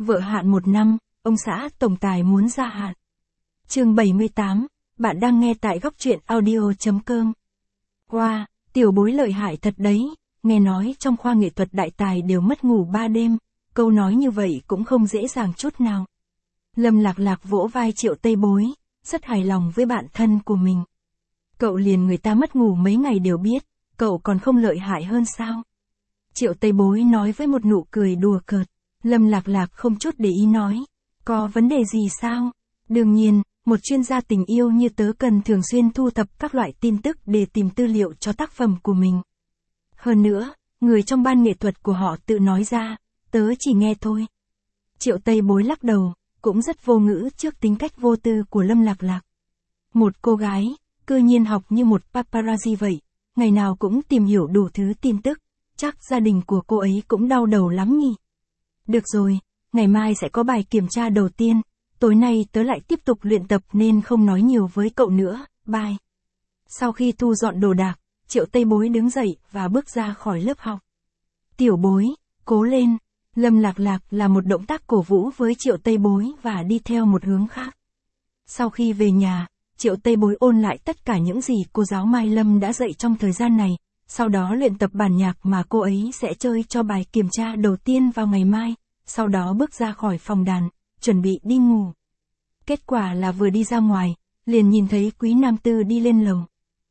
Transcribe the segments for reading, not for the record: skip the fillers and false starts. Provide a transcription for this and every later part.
Vợ hạn 1 năm, ông xã tổng tài muốn gia hạn. Chương 78, bạn đang nghe tại góc truyện audio.com. Wow, tiểu bối lợi hại thật đấy, nghe nói trong khoa nghệ thuật đại tài đều mất ngủ 3 đêm, câu nói như vậy cũng không dễ dàng chút nào. Lâm Lạc Lạc vỗ vai Triệu Tây Bối, rất hài lòng với bạn thân của mình. Cậu liền người ta mất ngủ mấy ngày đều biết, cậu còn không lợi hại hơn sao? Triệu Tây Bối nói với một nụ cười đùa cợt. Lâm Lạc Lạc không chút để ý nói, có vấn đề gì sao? Đương nhiên, một chuyên gia tình yêu như tớ cần thường xuyên thu thập các loại tin tức để tìm tư liệu cho tác phẩm của mình. Hơn nữa, người trong ban nghệ thuật của họ tự nói ra, tớ chỉ nghe thôi. Triệu Tây Bối lắc đầu, cũng rất vô ngữ trước tính cách vô tư của Lâm Lạc Lạc. Một cô gái, cư nhiên học như một paparazzi vậy, ngày nào cũng tìm hiểu đủ thứ tin tức, chắc gia đình của cô ấy cũng đau đầu lắm nhỉ. Được rồi, ngày mai sẽ có bài kiểm tra đầu tiên, tối nay tớ lại tiếp tục luyện tập nên không nói nhiều với cậu nữa, bye. Sau khi thu dọn đồ đạc, Triệu Tây Bối đứng dậy và bước ra khỏi lớp học. Tiểu Bối, cố lên. Lâm Lạc Lạc là một động tác cổ vũ với Triệu Tây Bối và đi theo một hướng khác. Sau khi về nhà, Triệu Tây Bối ôn lại tất cả những gì cô giáo Mai Lâm đã dạy trong thời gian này, sau đó luyện tập bản nhạc mà cô ấy sẽ chơi cho bài kiểm tra đầu tiên vào ngày mai, sau đó bước ra khỏi phòng đàn, chuẩn bị đi ngủ. Kết quả là vừa đi ra ngoài, liền nhìn thấy Quý Nam Tư đi lên lầu.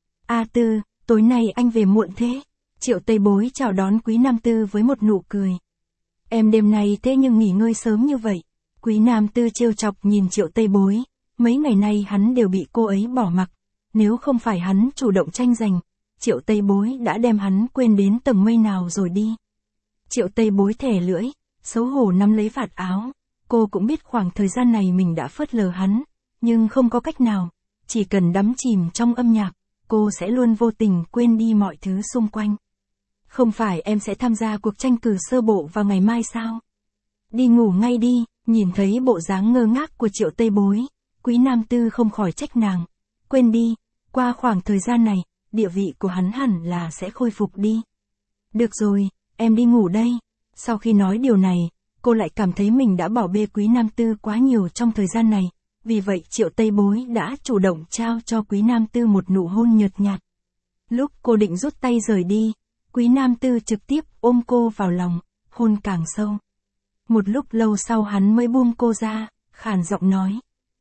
A Tư, tối nay anh về muộn thế. Triệu Tây Bối chào đón Quý Nam Tư với một nụ cười. Em đêm nay thế nhưng nghỉ ngơi sớm như vậy. Quý Nam Tư trêu chọc nhìn Triệu Tây Bối, mấy ngày nay hắn đều bị cô ấy bỏ mặc, nếu không phải hắn chủ động tranh giành, Triệu Tây Bối đã đem hắn quên đến tầng mây nào rồi đi. Triệu Tây Bối thẻ lưỡi, xấu hổ nắm lấy vạt áo, cô cũng biết khoảng thời gian này mình đã phớt lờ hắn, nhưng không có cách nào, chỉ cần đắm chìm trong âm nhạc, cô sẽ luôn vô tình quên đi mọi thứ xung quanh. Không phải em sẽ tham gia cuộc tranh cử sơ bộ vào ngày mai sao? Đi ngủ ngay đi, nhìn thấy bộ dáng ngơ ngác của Triệu Tây Bối, Quý Nam Tư không khỏi trách nàng. Quên đi, qua khoảng thời gian này, địa vị của hắn hẳn là sẽ khôi phục đi. Được rồi, em đi ngủ đây. Sau khi nói điều này, cô lại cảm thấy mình đã bỏ bê Quý Nam Tư quá nhiều trong thời gian này, vì vậy Triệu Tây Bối đã chủ động trao cho Quý Nam Tư một nụ hôn nhợt nhạt. Lúc cô định rút tay rời đi, Quý Nam Tư trực tiếp ôm cô vào lòng, hôn càng sâu. Một lúc lâu sau hắn mới buông cô ra, khàn giọng nói.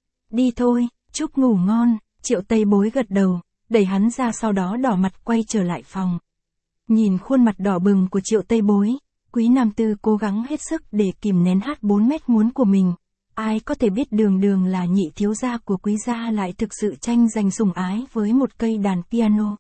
Đi thôi, chúc ngủ ngon. Triệu Tây Bối gật đầu, đẩy hắn ra sau đó đỏ mặt quay trở lại phòng. Nhìn khuôn mặt đỏ bừng của Triệu Tây Bối, Quý Nam Tư cố gắng hết sức để kìm nén hát 4 mét muốn của mình. Ai có thể biết Đường Đường là nhị thiếu gia của Quý gia lại thực sự tranh giành sủng ái với một cây đàn piano.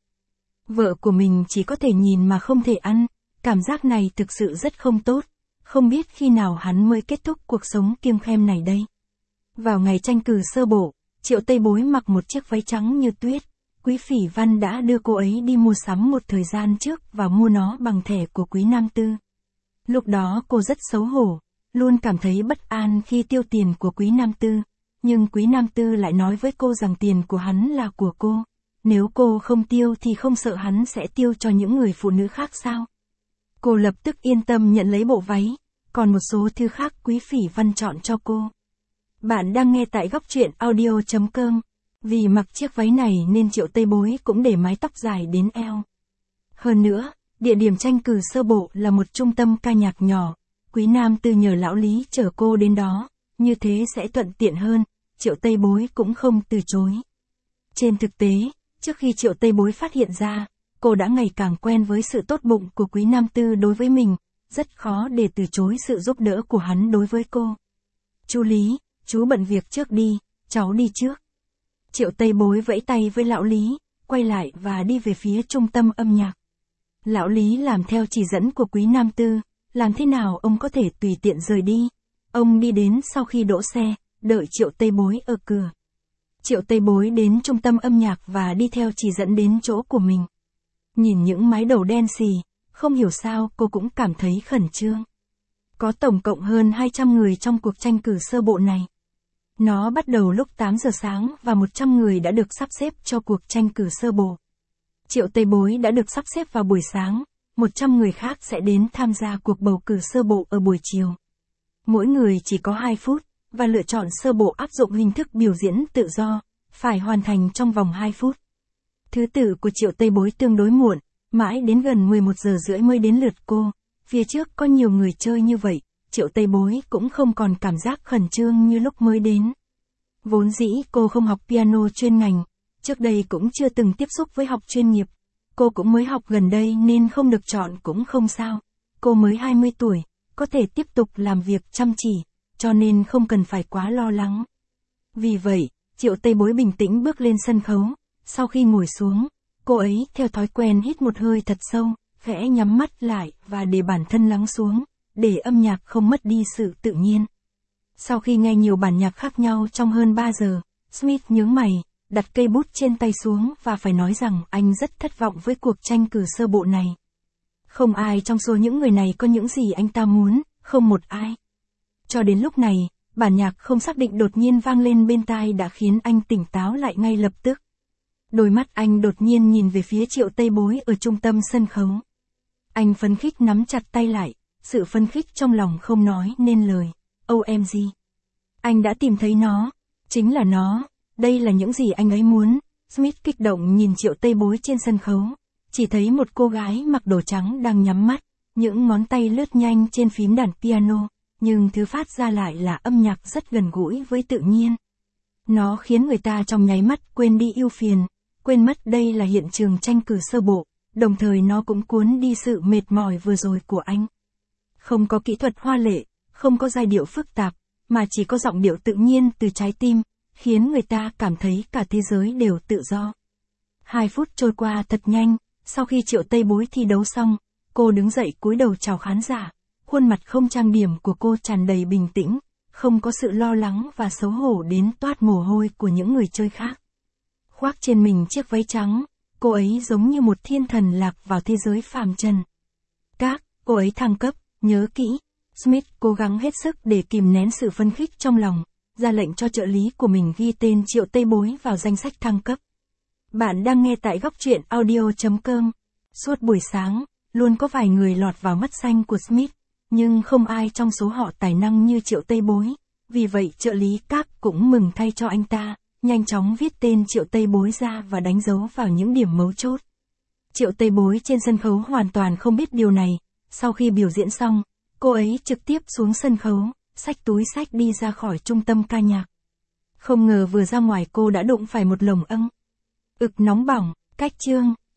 Vợ của mình chỉ có thể nhìn mà không thể ăn, cảm giác này thực sự rất không tốt, không biết khi nào hắn mới kết thúc cuộc sống kiêng khem này đây. Vào ngày tranh cử sơ bộ, Triệu Tây Bối mặc một chiếc váy trắng như tuyết, Quý Phỉ Văn đã đưa cô ấy đi mua sắm một thời gian trước và mua nó bằng thẻ của Quý Nam Tư. Lúc đó cô rất xấu hổ, luôn cảm thấy bất an khi tiêu tiền của Quý Nam Tư, nhưng Quý Nam Tư lại nói với cô rằng tiền của hắn là của cô. Nếu cô không tiêu thì không sợ hắn sẽ tiêu cho những người phụ nữ khác sao? Cô lập tức yên tâm nhận lấy bộ váy, còn một số thứ khác Quý Phỉ Văn chọn cho cô. Bạn đang nghe tại góc truyện audio.com. Vì mặc chiếc váy này nên Triệu Tây Bối cũng để mái tóc dài đến eo. Hơn nữa, địa điểm tranh cử sơ bộ là một trung tâm ca nhạc nhỏ, Quý Nam Tư nhờ lão Lý chở cô đến đó, như thế sẽ thuận tiện hơn, Triệu Tây Bối cũng không từ chối. Trên thực tế, trước khi Triệu Tây Bối phát hiện ra, cô đã ngày càng quen với sự tốt bụng của Quý Nam Tư đối với mình, rất khó để từ chối sự giúp đỡ của hắn đối với cô. Chú Lý, chú bận việc trước đi, cháu đi trước. Triệu Tây Bối vẫy tay với lão Lý, quay lại và đi về phía trung tâm âm nhạc. Lão Lý làm theo chỉ dẫn của Quý Nam Tư, làm thế nào ông có thể tùy tiện rời đi. Ông đi đến sau khi đỗ xe, đợi Triệu Tây Bối ở cửa. Triệu Tây Bối đến trung tâm âm nhạc và đi theo chỉ dẫn đến chỗ của mình. Nhìn những mái đầu đen xì, không hiểu sao cô cũng cảm thấy khẩn trương. Có tổng cộng hơn 200 người trong cuộc tranh cử sơ bộ này. Nó bắt đầu lúc 8 giờ sáng và 100 người đã được sắp xếp cho cuộc tranh cử sơ bộ. Triệu Tây Bối đã được sắp xếp vào buổi sáng, 100 người khác sẽ đến tham gia cuộc bầu cử sơ bộ ở buổi chiều. Mỗi người chỉ có 2 phút, và lựa chọn sơ bộ áp dụng hình thức biểu diễn tự do, phải hoàn thành trong vòng 2 phút. Thứ tự của Triệu Tây Bối tương đối muộn, mãi đến gần 11 giờ rưỡi mới đến lượt cô. Phía trước có nhiều người chơi như vậy, Triệu Tây Bối cũng không còn cảm giác khẩn trương như lúc mới đến. Vốn dĩ cô không học piano chuyên ngành, trước đây cũng chưa từng tiếp xúc với học chuyên nghiệp. Cô cũng mới học gần đây nên không được chọn cũng không sao. Cô mới 20 tuổi, có thể tiếp tục làm việc chăm chỉ, cho nên không cần phải quá lo lắng. Vì vậy, Triệu Tây Bối bình tĩnh bước lên sân khấu. Sau khi ngồi xuống, cô ấy theo thói quen hít một hơi thật sâu, khẽ nhắm mắt lại và để bản thân lắng xuống, để âm nhạc không mất đi sự tự nhiên. Sau khi nghe nhiều bản nhạc khác nhau trong hơn 3 giờ, Smith nhướng mày, đặt cây bút trên tay xuống và phải nói rằng anh rất thất vọng với cuộc tranh cử sơ bộ này. Không ai trong số những người này có những gì anh ta muốn, không một ai. Cho đến lúc này, bản nhạc không xác định đột nhiên vang lên bên tai đã khiến anh tỉnh táo lại ngay lập tức. Đôi mắt anh đột nhiên nhìn về phía Triệu Tây Bối ở trung tâm sân khấu. Anh phấn khích nắm chặt tay lại, sự phấn khích trong lòng không nói nên lời. OMG! Anh đã tìm thấy nó, chính là nó, đây là những gì anh ấy muốn. Smith kích động nhìn Triệu Tây Bối trên sân khấu, chỉ thấy một cô gái mặc đồ trắng đang nhắm mắt, những ngón tay lướt nhanh trên phím đàn piano, nhưng thứ phát ra lại là âm nhạc rất gần gũi với tự nhiên. Nó khiến người ta trong nháy mắt quên đi ưu phiền, quên mất đây là hiện trường tranh cử sơ bộ, đồng thời nó cũng cuốn đi sự mệt mỏi vừa rồi của anh. Không có kỹ thuật hoa lệ, không có giai điệu phức tạp, mà chỉ có giọng điệu tự nhiên từ trái tim, khiến người ta cảm thấy cả thế giới đều tự do. 2 phút trôi qua thật nhanh, sau khi Triệu Tây Bối thi đấu xong, cô đứng dậy cúi đầu chào khán giả, khuôn mặt không trang điểm của cô tràn đầy bình tĩnh, không có sự lo lắng và xấu hổ đến toát mồ hôi của những người chơi khác. Khoác trên mình chiếc váy trắng, cô ấy giống như một thiên thần lạc vào thế giới phàm trần. Cô ấy thăng cấp, nhớ kỹ. Smith cố gắng hết sức để kìm nén sự phấn khích trong lòng, ra lệnh cho trợ lý của mình ghi tên Triệu Tây Bối vào danh sách thăng cấp. Bạn đang nghe tại góc truyện audio.com. Suốt buổi sáng, luôn có vài người lọt vào mắt xanh của Smith, nhưng không ai trong số họ tài năng như Triệu Tây Bối. Vì vậy trợ lý Các cũng mừng thay cho anh ta, nhanh chóng viết tên Triệu Tây Bối ra và đánh dấu vào những điểm mấu chốt. Triệu Tây Bối trên sân khấu hoàn toàn không biết điều này. Sau khi biểu diễn xong, cô ấy trực tiếp xuống sân khấu, xách túi xách đi ra khỏi trung tâm ca nhạc. Không ngờ vừa ra ngoài cô đã đụng phải một lồng âng. Ực nóng bỏng, cách chương.